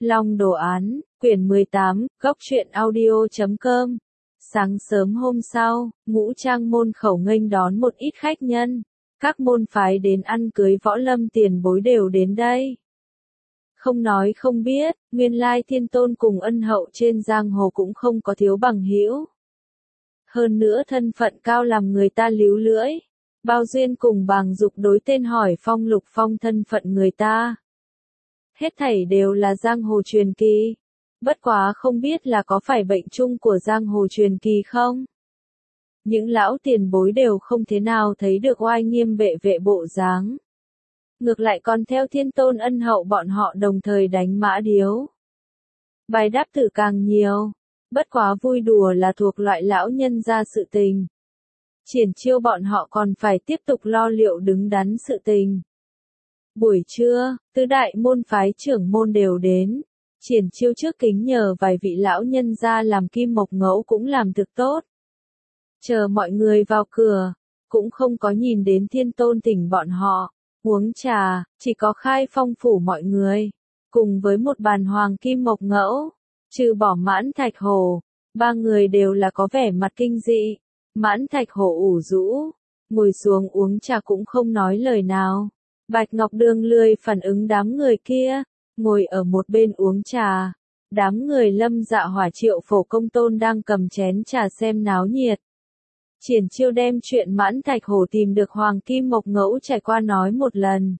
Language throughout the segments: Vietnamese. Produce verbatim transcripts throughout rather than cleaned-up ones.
Long đồ án, quyển mười tám, góc truyện audio chấm com. Sáng sớm hôm sau, Ngũ Trang môn khẩu nghênh đón một ít khách nhân. Các môn phái đến ăn cưới võ lâm tiền bối đều đến đây. Không nói không biết, nguyên lai Thiên Tôn cùng ân hậu trên giang hồ cũng không có thiếu bằng hữu. Hơn nữa thân phận cao làm người ta líu lưỡi. Bao duyên cùng bàng dục đối tên hỏi phong lục phong thân phận người ta. Hết thảy đều là giang hồ truyền kỳ. Bất quá không biết là có phải bệnh chung của giang hồ truyền kỳ không? Những lão tiền bối đều không thế nào thấy được oai nghiêm bệ vệ bộ dáng. Ngược lại còn theo Thiên Tôn ân hậu bọn họ đồng thời đánh mã điếu. Bài đáp tử càng nhiều. Bất quá vui đùa là thuộc loại lão nhân gia sự tình. Triển chiêu bọn họ còn phải tiếp tục lo liệu đứng đắn sự tình. Buổi trưa, tứ đại môn phái trưởng môn đều đến. Triển chiêu trước kính nhờ vài vị lão nhân gia làm kim mộc ngẫu cũng làm thực tốt. Chờ mọi người vào cửa, cũng không có nhìn đến Thiên Tôn tỉnh bọn họ, uống trà, chỉ có Khai Phong phủ mọi người, cùng với một bàn hoàng kim mộc ngẫu, trừ bỏ Mãn Thạch Hổ, ba người đều là có vẻ mặt kinh dị. Mãn Thạch Hổ ủ rũ, ngồi xuống uống trà cũng không nói lời nào. Bạch Ngọc Đường lười phản ứng đám người kia, ngồi ở một bên uống trà. Đám người Lâm Dạ Hỏa Triệu Phổ Công Tôn đang cầm chén trà xem náo nhiệt. Triển chiêu đem chuyện Mãn Thạch Hổ tìm được Hoàng Kim Mộc Ngẫu trải qua nói một lần.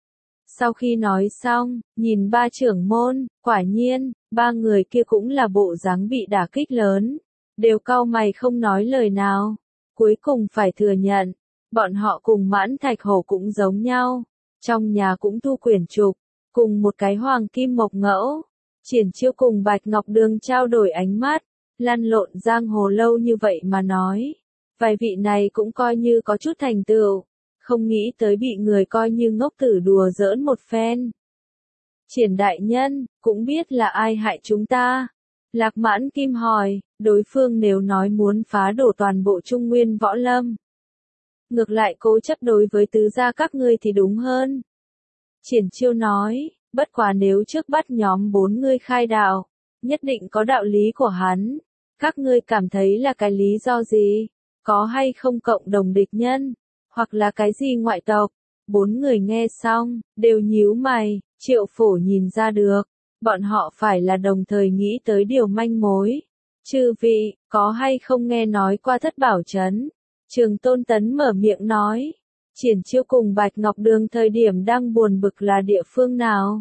Sau khi nói xong, nhìn ba trưởng môn, quả nhiên, ba người kia cũng là bộ dáng bị đả kích lớn. Đều cau mày không nói lời nào. Cuối cùng phải thừa nhận, bọn họ cùng Mãn Thạch Hổ cũng giống nhau. Trong nhà cũng thu quyển trục, cùng một cái hoàng kim mộc ngẫu. Triển chiêu cùng Bạch Ngọc Đường trao đổi ánh mắt, lăn lộn giang hồ lâu như vậy mà nói. Vài vị này cũng coi như có chút thành tựu, không nghĩ tới bị người coi như ngốc tử đùa giỡn một phen. Triển đại nhân, cũng biết là ai hại chúng ta. Lạc Mãn Kim hỏi, đối phương nếu nói muốn phá đổ toàn bộ Trung Nguyên võ lâm. Ngược lại cố chấp đối với tứ gia các ngươi thì đúng hơn. Triển chiêu nói, bất quá nếu trước bắt nhóm bốn ngươi khai đạo, nhất định có đạo lý của hắn. Các ngươi cảm thấy là cái lý do gì? Có hay không cộng đồng địch nhân? Hoặc là cái gì ngoại tộc? Bốn người nghe xong, đều nhíu mày, Triệu Phổ nhìn ra được. Bọn họ phải là đồng thời nghĩ tới điều manh mối. Chư vị, có hay không nghe nói qua Thất Bảo Trấn? Trường Tôn Tấn mở miệng nói. Triển chiêu cùng Bạch Ngọc Đường thời điểm đang buồn bực là địa phương nào?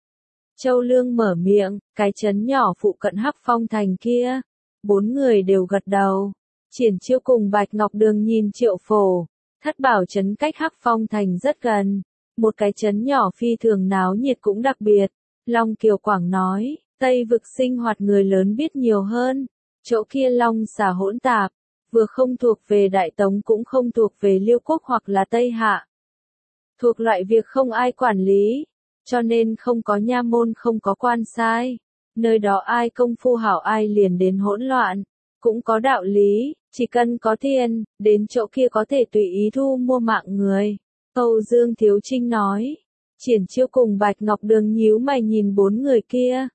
Châu Lương mở miệng, cái trấn nhỏ phụ cận Hắc Phong thành kia. Bốn người đều gật đầu. Triển chiêu cùng Bạch Ngọc Đường nhìn Triệu Phổ. Thất Bảo Trấn cách Hắc Phong thành rất gần. Một cái trấn nhỏ phi thường náo nhiệt cũng đặc biệt. Long Kiều Quảng nói, Tây vực sinh hoạt người lớn biết nhiều hơn, chỗ kia long xà hỗn tạp, vừa không thuộc về Đại Tống cũng không thuộc về Liêu Quốc hoặc là Tây Hạ. Thuộc loại việc không ai quản lý, cho nên không có nha môn không có quan sai, nơi đó ai công phu hảo ai liền đến hỗn loạn, cũng có đạo lý, chỉ cần có tiền, đến chỗ kia có thể tùy ý thu mua mạng người. Âu Dương Thiếu Trinh nói. Triển chiêu cùng Bạch Ngọc Đường nhíu mày nhìn bốn người kia.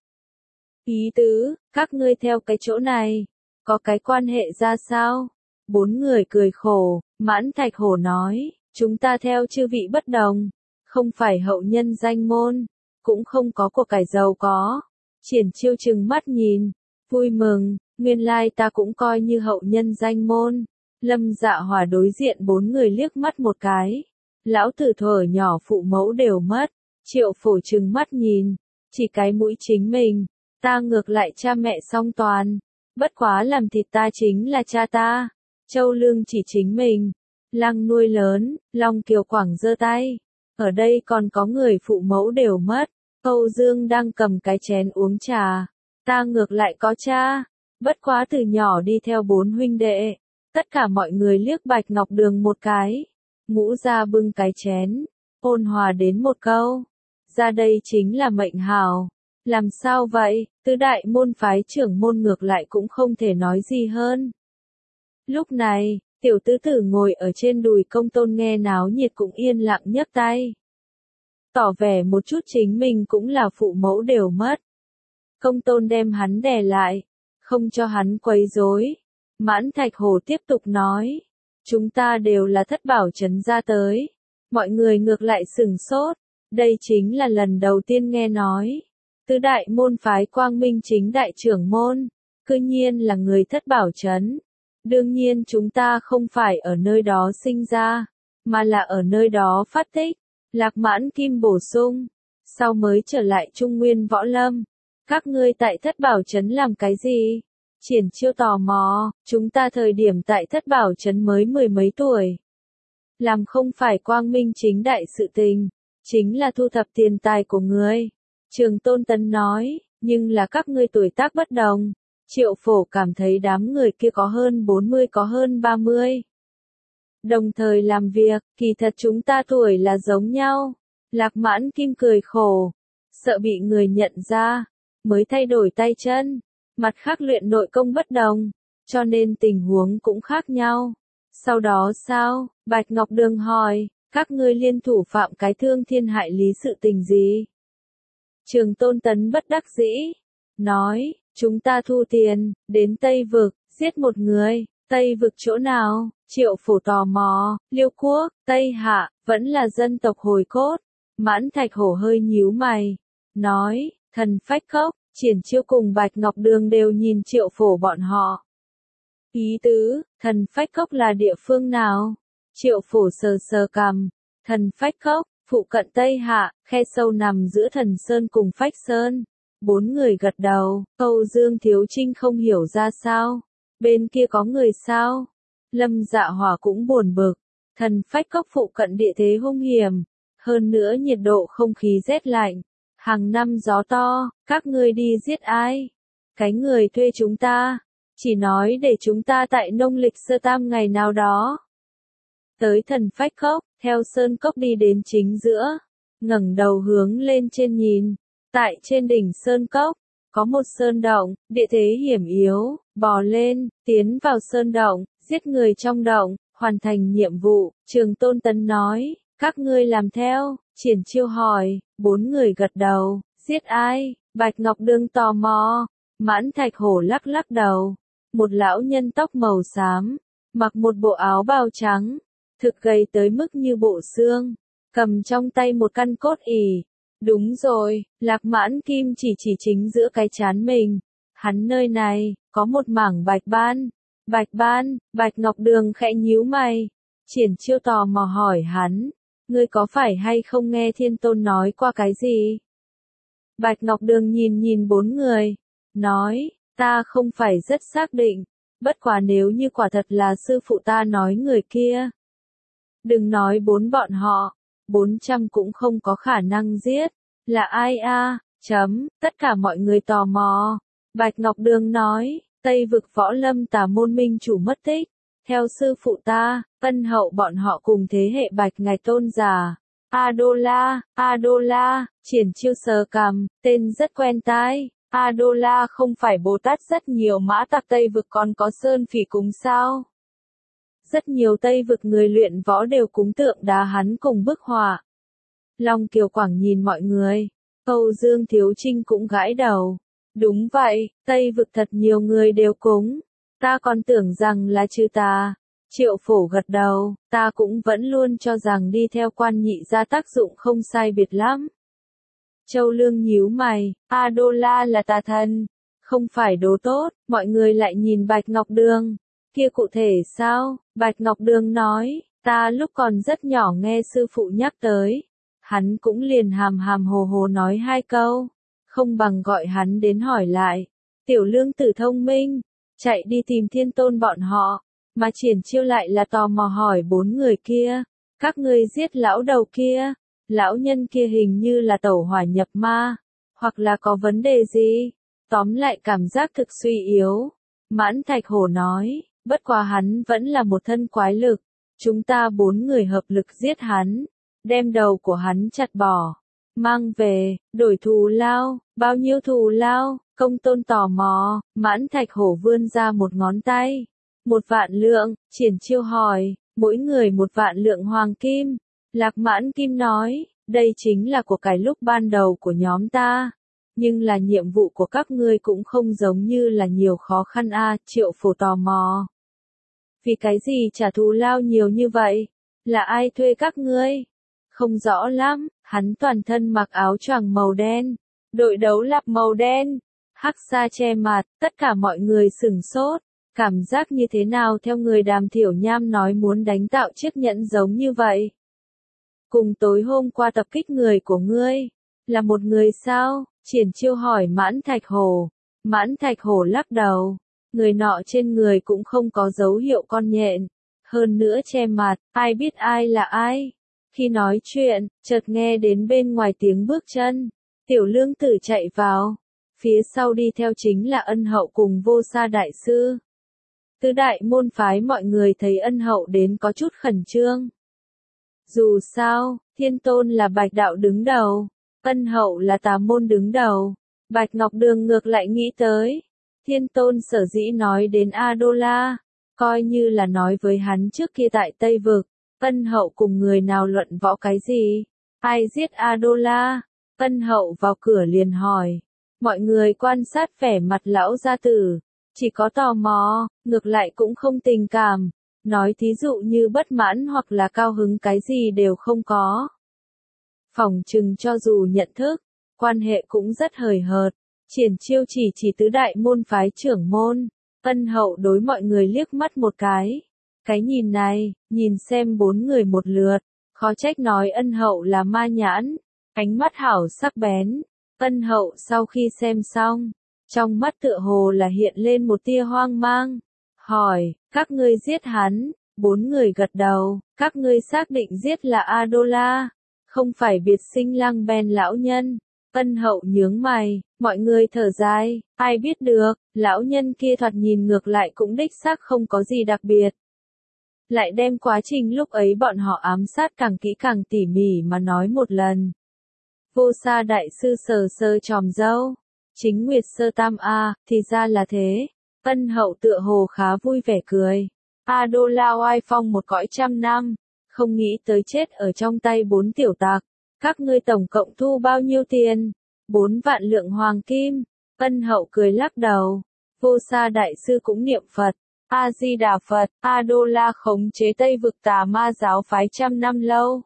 Ý tứ, các ngươi theo cái chỗ này, có cái quan hệ ra sao? Bốn người cười khổ, Mãn Thạch Hổ nói, chúng ta theo chư vị bất đồng, không phải hậu nhân danh môn, cũng không có của cải giàu có. Triển chiêu trừng mắt nhìn, vui mừng, nguyên lai ta cũng coi như hậu nhân danh môn. Lâm Dạ Hỏa đối diện bốn người liếc mắt một cái. Lão tử thuở nhỏ phụ mẫu đều mất, Triệu Phổ trừng mắt nhìn, chỉ cái mũi chính mình, ta ngược lại cha mẹ song toàn, bất quá làm thịt ta chính là cha ta. Châu Lương chỉ chính mình, Lăng nuôi lớn, Long Kiều Quảng giơ tay, ở đây còn có người phụ mẫu đều mất. Âu Dương đang cầm cái chén uống trà, ta ngược lại có cha, bất quá từ nhỏ đi theo bốn huynh đệ. Tất cả mọi người liếc Bạch Ngọc Đường một cái. Ngũ ra bưng cái chén, ôn hòa đến một câu. Ra đây chính là mệnh hào. Làm sao vậy, tứ đại môn phái trưởng môn ngược lại cũng không thể nói gì hơn. Lúc này, tiểu tứ tử ngồi ở trên đùi Công Tôn nghe náo nhiệt cũng yên lặng nhấc tay. Tỏ vẻ một chút chính mình cũng là phụ mẫu đều mất. Công tôn đem hắn đè lại, không cho hắn quấy rối. Mãn Thạch Hổ tiếp tục nói, chúng ta đều là thất bảo trấn ra tới. Mọi người ngược lại sửng sốt, đây chính là lần đầu tiên nghe nói. Tứ đại môn phái Quang Minh chính đại trưởng môn, cư nhiên là người thất bảo trấn. Đương nhiên chúng ta không phải ở nơi đó sinh ra, mà là ở nơi đó phát tích. Lạc Mãn Kim bổ sung, sau mới trở lại Trung Nguyên Võ Lâm. Các ngươi tại thất bảo trấn làm cái gì? Triển Chiêu tò mò, chúng ta thời điểm tại thất bảo trấn mới mười mấy tuổi. Làm không phải quang minh chính đại sự tình, chính là thu thập tiền tài của người. Trường Tôn Tấn nói, nhưng là các ngươi tuổi tác bất đồng. Triệu Phổ cảm thấy đám người kia có hơn bốn mươi có hơn ba mươi. Đồng thời làm việc, kỳ thật chúng ta tuổi là giống nhau. Lạc Mãn Kim cười khổ, sợ bị người nhận ra, mới thay đổi tay chân. Mặt khác luyện nội công bất đồng, cho nên tình huống cũng khác nhau. Sau đó sao? Bạch Ngọc Đường hỏi, các ngươi liên thủ phạm cái thương thiên hại lý sự tình gì? Trường Tôn Tấn bất đắc dĩ, nói, chúng ta thu tiền, đến Tây Vực, giết một người. Tây Vực chỗ nào? Triệu Phổ tò mò, Liêu Quốc, Tây Hạ, vẫn là dân tộc hồi cốt. Mãn Thạch Hổ hơi nhíu mày, nói, Thần Phách Cốc. Triển Chiêu cùng Bạch Ngọc Đường đều nhìn Triệu Phổ bọn họ. Ý tứ, Thần Phách Cốc là địa phương nào? Triệu Phổ sờ sờ cằm, Thần Phách Cốc, phụ cận Tây Hạ, khe sâu nằm giữa Thần Sơn cùng Phách Sơn. Bốn người gật đầu, Âu Dương Thiếu Trinh không hiểu ra sao. Bên kia có người sao? Lâm Dạ Hỏa cũng buồn bực. Thần Phách Cốc phụ cận địa thế hung hiểm, hơn nữa nhiệt độ không khí rét lạnh. Hàng năm gió to, các ngươi đi giết ai? Cái người thuê chúng ta, chỉ nói để chúng ta tại nông lịch sơ tam ngày nào đó. Tới Thần Phách Cốc, theo sơn cốc đi đến chính giữa, ngẩng đầu hướng lên trên nhìn. Tại trên đỉnh sơn cốc, có một sơn động, địa thế hiểm yếu, bò lên, tiến vào sơn động, giết người trong động, hoàn thành nhiệm vụ. Trường Tôn Tấn nói, các ngươi làm theo. Triển Chiêu hỏi, bốn người gật đầu, giết ai? Bạch Ngọc Đường tò mò. Mãn Thạch Hổ lắc lắc đầu. Một lão nhân tóc màu xám, mặc một bộ áo bào trắng, thực gầy tới mức như bộ xương, cầm trong tay một căn cốt ỉ. Đúng rồi, Lạc Mãn Kim chỉ chỉ chính giữa cái trán mình. Hắn nơi này, có một mảng bạch ban. Bạch ban, Bạch Ngọc Đường khẽ nhíu mày. Triển Chiêu tò mò hỏi hắn, ngươi có phải hay không nghe Thiên Tôn nói qua cái gì? Bạch Ngọc Đường nhìn nhìn bốn người, nói, ta không phải rất xác định, bất quá nếu như quả thật là sư phụ ta nói người kia. Đừng nói bốn bọn họ, bốn trăm cũng không có khả năng giết, là ai a? Chấm, tất cả mọi người tò mò. Bạch Ngọc Đường nói, Tây Vực Võ Lâm Tà môn minh chủ mất tích. Theo sư phụ ta, Tân Hậu bọn họ cùng thế hệ Bạch Ngài Tôn giả. A-đô-la, A-đô-la, Triển Chiêu sờ cằm, tên rất quen tai. A-đô-la không phải Bồ Tát rất nhiều mã tặc Tây Vực còn có sơn phỉ cúng sao? Rất nhiều Tây Vực người luyện võ đều cúng tượng đá hắn cùng bức họa. Long Kiều Quảng nhìn mọi người, Âu Dương Thiếu Trinh cũng gãi đầu. Đúng vậy, Tây Vực thật nhiều người đều cúng. Ta còn tưởng rằng là trừ tà. Triệu Phổ gật đầu, ta cũng vẫn luôn cho rằng đi theo quan nhị ra tác dụng không sai biệt lắm. Châu Lương nhíu mày, A-đô-la là tà thần, không phải đồ tốt. Mọi người lại nhìn Bạch Ngọc Đường. Kia cụ thể sao? Bạch Ngọc Đường nói, ta lúc còn rất nhỏ nghe sư phụ nhắc tới. Hắn cũng liền hàm hàm hồ hồ nói hai câu, không bằng gọi hắn đến hỏi lại. Tiểu Lương tử thông minh, chạy đi tìm Thiên Tôn bọn họ, mà Triển Chiêu lại là tò mò hỏi bốn người kia, các ngươi giết lão đầu kia, lão nhân kia hình như là tẩu hỏa nhập ma, hoặc là có vấn đề gì, tóm lại cảm giác thực suy yếu. Mãn Thạch Hổ nói, bất quá hắn vẫn là một thân quái lực, chúng ta bốn người hợp lực giết hắn, đem đầu của hắn chặt bỏ, mang về, đổi thù lao, bao nhiêu thù lao? Công Tôn tò mò. Mãn Thạch Hổ vươn ra một ngón tay. Một vạn lượng. Triển Chiêu hỏi, mỗi người một vạn lượng hoàng kim. Lạc Mãn Kim nói, đây chính là của cải lúc ban đầu của nhóm ta. Nhưng là nhiệm vụ của các ngươi cũng không giống như là nhiều khó khăn a, Triệu Phổ tò mò. Vì cái gì trả thù lao nhiều như vậy? Là ai thuê các ngươi? Không rõ lắm, hắn toàn thân mặc áo choàng màu đen, đội đấu lạp màu đen, hắc sa che mặt, tất cả mọi người sửng sốt. Cảm giác như thế nào theo người Đàm Thiểu Nham nói muốn đánh tạo chiếc nhẫn giống như vậy? Cùng tối hôm qua tập kích người của ngươi, là một người sao? Triển Chiêu hỏi Mãn Thạch Hổ. Mãn Thạch Hổ lắc đầu, người nọ trên người cũng không có dấu hiệu con nhện, hơn nữa che mặt, ai biết ai là ai. Khi nói chuyện, chợt nghe đến bên ngoài tiếng bước chân, Tiểu Lương Tử chạy vào, phía sau đi theo chính là Ân Hậu cùng Vô Sa đại sư. Tứ đại môn phái mọi người thấy Ân Hậu đến có chút khẩn trương. Dù sao, Thiên Tôn là Bạch đạo đứng đầu, Ân Hậu là Tà môn đứng đầu. Bạch Ngọc Đường ngược lại nghĩ tới, Thiên Tôn sở dĩ nói đến A-đô-la, coi như là nói với hắn trước kia tại Tây Vực, Ân Hậu cùng người nào luận võ cái gì, ai giết A-đô-la. Ân Hậu vào cửa liền hỏi, mọi người quan sát vẻ mặt lão gia tử, chỉ có tò mò, ngược lại cũng không tình cảm, nói thí dụ như bất mãn hoặc là cao hứng cái gì đều không có. Phỏng chừng cho dù nhận thức, quan hệ cũng rất hời hợt. Triển Chiêu chỉ chỉ tứ đại môn phái trưởng môn. Ân Hậu đối mọi người liếc mắt một cái. Cái nhìn này, nhìn xem bốn người một lượt, khó trách nói Ân Hậu là ma nhãn, ánh mắt hảo sắc bén. Ân Hậu sau khi xem xong, trong mắt tựa hồ là hiện lên một tia hoang mang. Hỏi, các ngươi giết hắn? Bốn người gật đầu, các ngươi xác định giết là A-đô-la, không phải biệt sinh Lăng Ben lão nhân. Ân Hậu nhướng mày, mọi người thở dài, ai biết được, lão nhân kia thoạt nhìn ngược lại cũng đích xác không có gì đặc biệt. Lại đem quá trình lúc ấy bọn họ ám sát càng kỹ càng tỉ mỉ mà nói một lần. Vô Sa đại sư sờ sờ tròm râu, chính Nguyệt Sơ Tam a, thì ra là thế. Ân Hậu tựa hồ khá vui vẻ cười. A-đô-la oai phong một cõi trăm năm, không nghĩ tới chết ở trong tay bốn tiểu tặc. Các ngươi tổng cộng thu bao nhiêu tiền? Bốn vạn lượng hoàng kim. Ân Hậu cười lắc đầu. Vô Sa đại sư cũng niệm Phật. A-di-đà Phật, A-đô-la khống chế Tây Vực Tà Ma giáo phái trăm năm lâu.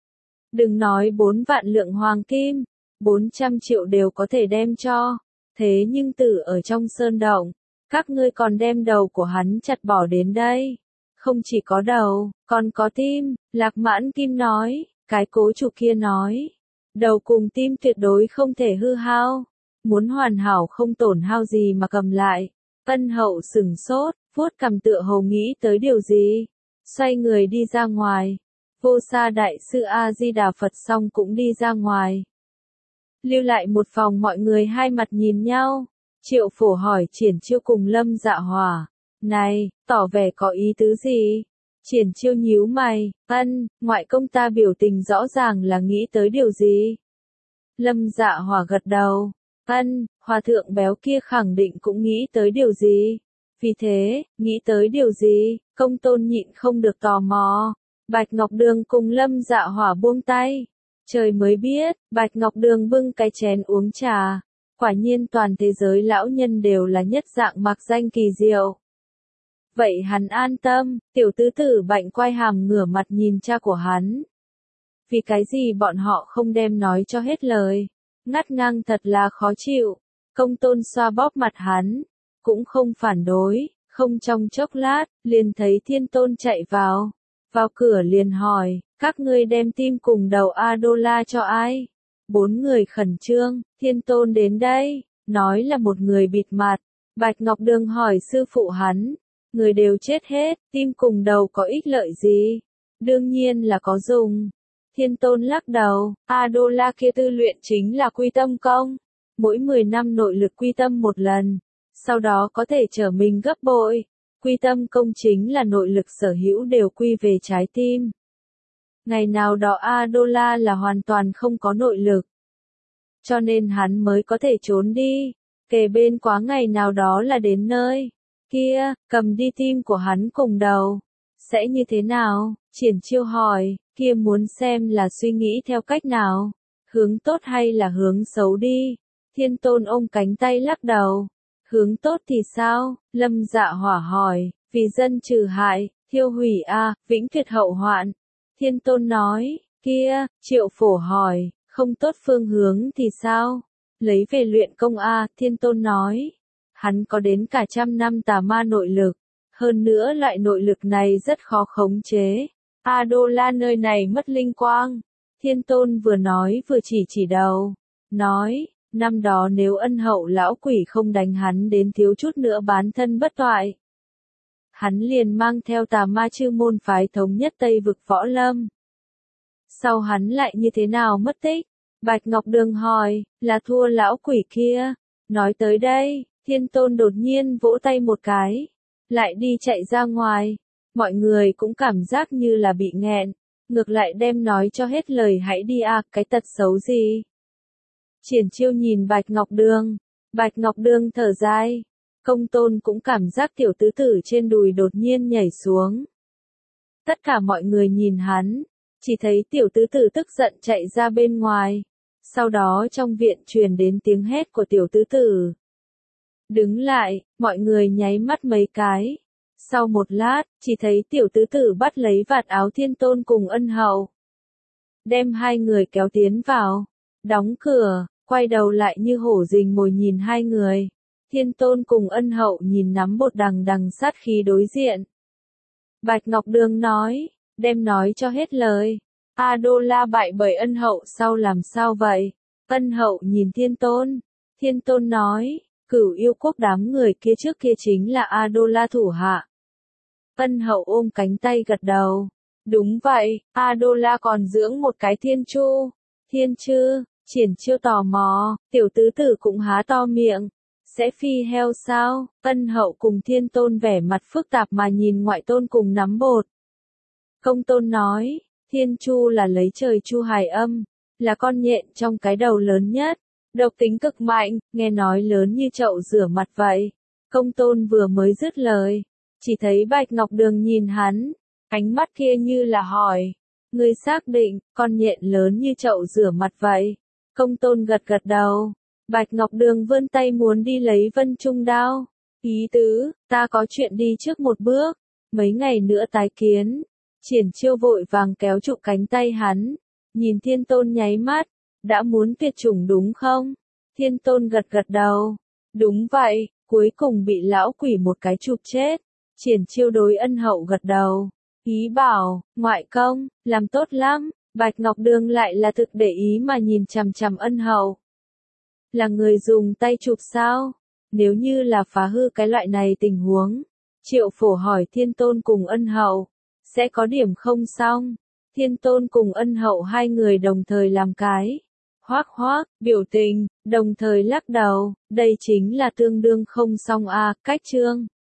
Đừng nói bốn vạn lượng hoàng kim, bốn trăm triệu đều có thể đem cho. Thế nhưng tử ở trong sơn động, các ngươi còn đem đầu của hắn chặt bỏ đến đây. Không chỉ có đầu, còn có tim. Lạc Mãn Kim nói, cái cố chủ kia nói, đầu cùng tim tuyệt đối không thể hư hao, muốn hoàn hảo không tổn hao gì mà cầm lại. Ân Hậu sửng sốt, vuốt cằm tựa hồ nghĩ tới điều gì, xoay người đi ra ngoài. Vô Sa đại sư A-di-đà Phật xong cũng đi ra ngoài. Lưu lại một phòng mọi người hai mặt nhìn nhau. Triệu Phổ hỏi Triển Chiêu cùng Lâm Dạ Hỏa, này, tỏ vẻ có ý tứ gì? Triển Chiêu nhíu mày, ân, ngoại công ta biểu tình rõ ràng là nghĩ tới điều gì? Lâm Dạ Hỏa gật đầu, ân, hòa thượng béo kia khẳng định cũng nghĩ tới điều gì? Vì thế, nghĩ tới điều gì? Công tôn nhịn không được tò mò. Bạch Ngọc Đường cùng Lâm Dạ Hỏa buông tay. Trời mới biết, Bạch Ngọc Đường bưng cái chén uống trà. Quả nhiên toàn thế giới lão nhân đều là nhất dạng mặc danh kỳ diệu. Vậy hắn an tâm, tiểu tứ tử Bạnh quay hàm ngửa mặt nhìn cha của hắn. Vì cái gì bọn họ không đem nói cho hết lời. Ngắt ngang thật là khó chịu. Công tôn xoa bóp mặt hắn. Cũng không phản đối, không trong chốc lát, liền thấy Thiên Tôn chạy vào. Vào cửa liền hỏi, các ngươi đem tim cùng đầu A-đô-la cho ai? Bốn người khẩn trương, Thiên Tôn đến đây, nói là một người bịt mặt. Bạch Ngọc Đường hỏi sư phụ hắn, người đều chết hết, tim cùng đầu có ích lợi gì? Đương nhiên là có dùng. Thiên Tôn lắc đầu, A-đô-la kia tư luyện chính là quy tâm công. Mỗi mười năm nội lực quy tâm một lần, sau đó có thể trở mình gấp bội. Quy tâm công chính là nội lực sở hữu đều quy về trái tim. Ngày nào đó A-đô-la là hoàn toàn không có nội lực. Cho nên hắn mới có thể trốn đi. Kề bên quá ngày nào đó là đến nơi. Kia, cầm đi tim của hắn cùng đầu. Sẽ như thế nào? Triển Chiêu hỏi, kia muốn xem là suy nghĩ theo cách nào. Hướng tốt hay là hướng xấu đi. Thiên Tôn ôm cánh tay lắc đầu. Hướng tốt thì sao? Lâm Dạ Hỏa hỏi. Vì dân trừ hại, thiêu hủy a, vĩnh tuyệt hậu hoạn. Thiên Tôn nói. Kia, Triệu Phổ hỏi. Không tốt phương hướng thì sao? Lấy về luyện công a, Thiên Tôn nói. Hắn có đến cả trăm năm tà ma nội lực. Hơn nữa loại nội lực này rất khó khống chế. A-đô-la nơi này mất linh quang. Thiên Tôn vừa nói vừa chỉ chỉ đầu. Nói, năm đó nếu ân hậu lão quỷ không đánh hắn đến thiếu chút nữa bán thân bất toại. Hắn liền mang theo tà ma chư môn phái thống nhất Tây vực võ lâm. Sau hắn lại như thế nào mất tích? Bạch Ngọc Đường hỏi, là thua lão quỷ kia. Nói tới đây, Thiên Tôn đột nhiên vỗ tay một cái. Lại đi chạy ra ngoài. Mọi người cũng cảm giác như là bị nghẹn. Ngược lại đem nói cho hết lời hãy đi à, cái tật xấu gì. Triển Chiêu nhìn Bạch Ngọc Đường. Bạch Ngọc Đường thở dài. Công Tôn cũng cảm giác tiểu tứ tử trên đùi đột nhiên nhảy xuống. Tất cả mọi người nhìn hắn. Chỉ thấy tiểu tứ tử tức giận chạy ra bên ngoài. Sau đó trong viện truyền đến tiếng hét của tiểu tứ tử. Đứng lại, mọi người nháy mắt mấy cái. Sau một lát, chỉ thấy tiểu tứ tử bắt lấy vạt áo Thiên Tôn cùng ân hậu. Đem hai người kéo tiến vào. Đóng cửa, quay đầu lại như hổ rình mồi nhìn hai người. Thiên Tôn cùng ân hậu nhìn nắm bột đằng đằng sát khí đối diện. Bạch Ngọc Đường nói, đem nói cho hết lời. A-đô-la bại bởi ân hậu sau làm sao vậy? Ân hậu nhìn Thiên Tôn. Thiên Tôn nói, Cửu Yêu Quốc đám người kia trước kia chính là A-đô-la thủ hạ. Ân hậu ôm cánh tay gật đầu. Đúng vậy, A-đô-la còn dưỡng một cái Thiên Chu. Thiên Chư, Triển Chiêu tò mò, tiểu tứ tử cũng há to miệng. Sẽ phi heo sao? Ân hậu cùng Thiên Tôn vẻ mặt phức tạp mà nhìn ngoại tôn cùng nắm bột. Công Tôn nói, Thiên Chu là lấy trời chu hài âm, là con nhện trong cái đầu lớn nhất, độc tính cực mạnh, nghe nói lớn như chậu rửa mặt vậy. Công Tôn vừa mới dứt lời, chỉ thấy Bạch Ngọc Đường nhìn hắn, ánh mắt kia như là hỏi, ngươi xác định, con nhện lớn như chậu rửa mặt vậy. Công Tôn gật gật đầu. Bạch Ngọc Đường vươn tay muốn đi lấy Vân Trung đao. Ý tứ, ta có chuyện đi trước một bước, mấy ngày nữa tái kiến. Triển Chiêu vội vàng kéo trụ cánh tay hắn, nhìn Thiên Tôn nháy mắt, đã muốn tuyệt chủng đúng không? Thiên Tôn gật gật đầu, đúng vậy, cuối cùng bị lão quỷ một cái chụp chết. Triển Chiêu đối ân hậu gật đầu, ý bảo, ngoại công, làm tốt lắm. Bạch Ngọc Đường lại là thực để ý mà nhìn chằm chằm ân hậu. Là người dùng tay chụp sao? Nếu như là phá hư cái loại này tình huống. Triệu Phổ hỏi Thiên Tôn cùng ân hậu. Sẽ có điểm không xong. Thiên Tôn cùng ân hậu hai người đồng thời làm cái. Hoác hoác, biểu tình, đồng thời lắc đầu. Đây chính là tương đương không xong a, cách chương.